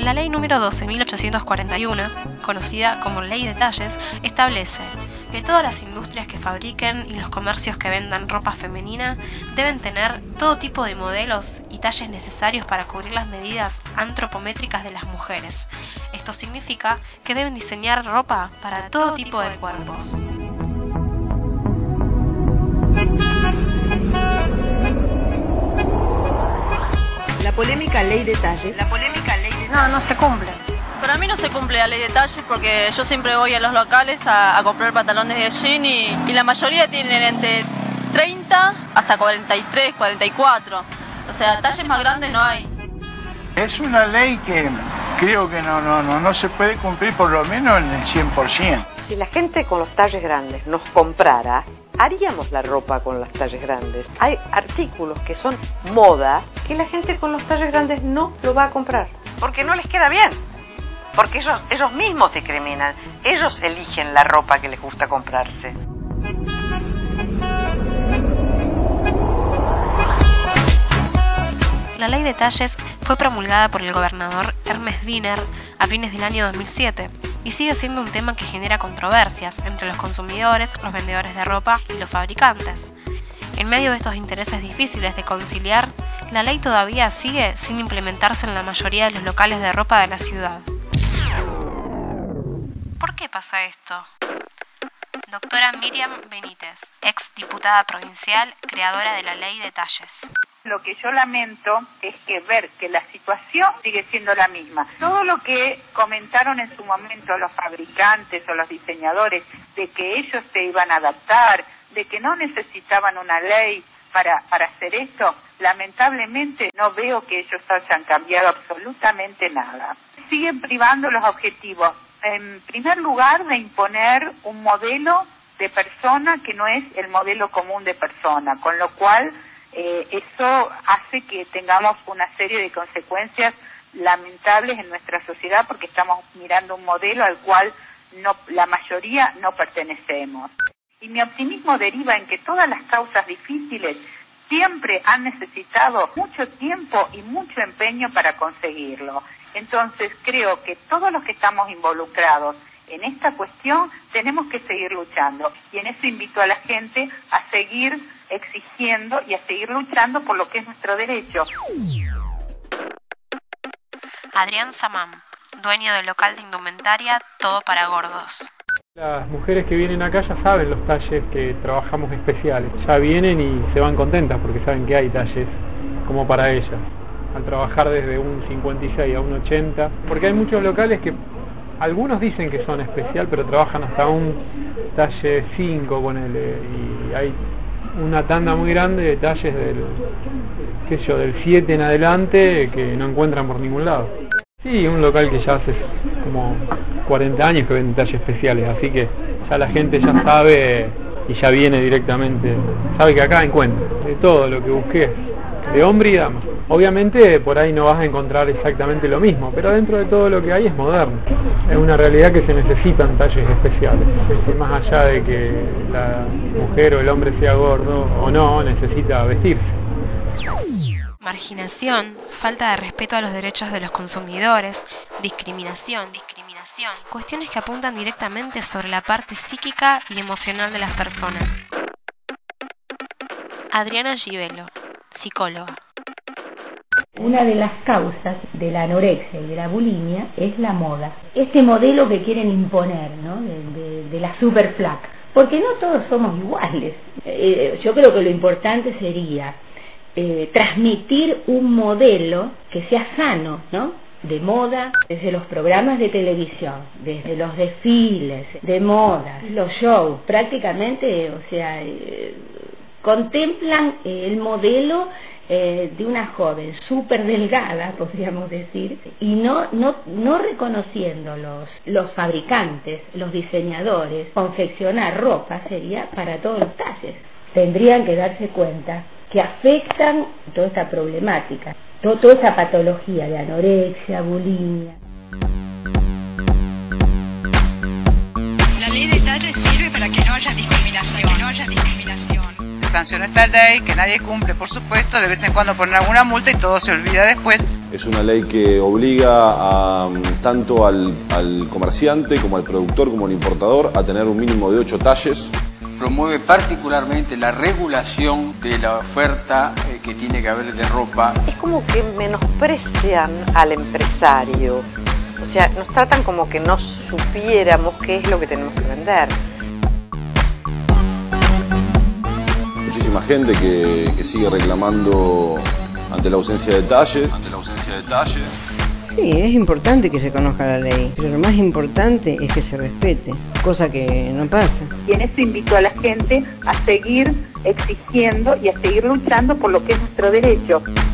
La ley número 12.841, conocida como Ley de Talles, establece que todas las industrias que fabriquen y los comercios que vendan ropa femenina deben tener todo tipo de modelos y talles necesarios para cubrir las medidas antropométricas de las mujeres. Esto significa que deben diseñar ropa para todo tipo de cuerpos. La polémica ley de talles. No se cumple. Para mí no se cumple la ley de talles porque yo siempre voy a los locales a comprar pantalones de jean y la mayoría tienen entre 30 hasta 43, 44. O sea, talles más grandes no hay. Es una ley que creo que no se puede cumplir por lo menos en el 100%. Si la gente con los talles grandes nos comprara, haríamos la ropa con las talles grandes. Hay artículos que son moda que la gente con los talles grandes no lo va a comprar porque no les queda bien. Porque ellos mismos discriminan. Ellos eligen la ropa que les gusta comprarse. La ley de talles fue promulgada por el gobernador Hermes Wiener a fines del año 2007 y sigue siendo un tema que genera controversias entre los consumidores, los vendedores de ropa y los fabricantes. En medio de estos intereses difíciles de conciliar, la ley todavía sigue sin implementarse en la mayoría de los locales de ropa de la ciudad. ¿Por qué pasa esto? Doctora Miriam Benítez, ex diputada provincial, creadora de la Ley de Talles. Lo que yo lamento es ver que la situación sigue siendo la misma. Todo lo que comentaron en su momento los fabricantes o los diseñadores de que ellos se iban a adaptar, de que no necesitaban una ley para hacer esto, lamentablemente no veo que ellos hayan cambiado absolutamente nada. Siguen privando los objetivos. En primer lugar, de imponer un modelo de persona que no es el modelo común de persona, con lo cual eso hace que tengamos una serie de consecuencias lamentables en nuestra sociedad porque estamos mirando un modelo al cual la mayoría no pertenecemos. Y mi optimismo deriva en que todas las causas difíciles siempre han necesitado mucho tiempo y mucho empeño para conseguirlo. Entonces creo que todos los que estamos involucrados en esta cuestión tenemos que seguir luchando. Y en eso invito a la gente a seguir exigiendo y a seguir luchando por lo que es nuestro derecho. Adrián Samam, dueño del local de indumentaria Todo para Gordos. Las mujeres que vienen acá ya saben los talles que trabajamos especiales. Ya vienen y se van contentas porque saben que hay talles como para ellas. Al trabajar desde un 56 a un 80, porque hay muchos locales que algunos dicen que son especial, pero trabajan hasta un talle 5, ponele, y hay una tanda muy grande de talles del 7 en adelante que no encuentran por ningún lado. Sí, un local que ya hace como 40 años que vende talles especiales, así que ya la gente ya sabe y ya viene directamente, sabe que acá encuentra de todo lo que busques, de hombre y dama. Obviamente por ahí no vas a encontrar exactamente lo mismo, pero dentro de todo lo que hay es moderno. Es una realidad que se necesitan talles especiales. Más allá de que la mujer o el hombre sea gordo o no, necesita vestirse. Marginación, falta de respeto a los derechos de los consumidores, discriminación, cuestiones que apuntan directamente sobre la parte psíquica y emocional de las personas. Adriana Gibelo, psicóloga. Una de las causas de la anorexia y de la bulimia es la moda. Este modelo que quieren imponer, ¿no? de la super flaca. Porque no todos somos iguales. Yo creo que lo importante sería transmitir un modelo que sea sano, ¿no? De moda, desde los programas de televisión, desde los desfiles de moda, los shows, prácticamente, o sea, contemplan el modelo de una joven súper delgada, podríamos decir, y no reconociendo los fabricantes, los diseñadores. Confeccionar ropa sería para todos los talles. Tendrían que darse cuenta que afectan toda esta problemática, toda esa patología de anorexia, bulimia. La ley de talles sirve para que no haya discriminación. Se sancionó esta ley que nadie cumple, por supuesto, de vez en cuando ponen alguna multa y todo se olvida después. Es una ley que obliga tanto al comerciante como al productor como al importador a tener un mínimo de 8 talles. Promueve particularmente la regulación de la oferta que tiene que haber de ropa. Es como que menosprecian al empresario. O sea, nos tratan como que no supiéramos qué es lo que tenemos que vender. Muchísima gente que sigue reclamando ante la ausencia de talles. Sí, es importante que se conozca la ley, pero lo más importante es que se respete, cosa que no pasa. Y en eso invito a la gente a seguir exigiendo y a seguir luchando por lo que es nuestro derecho.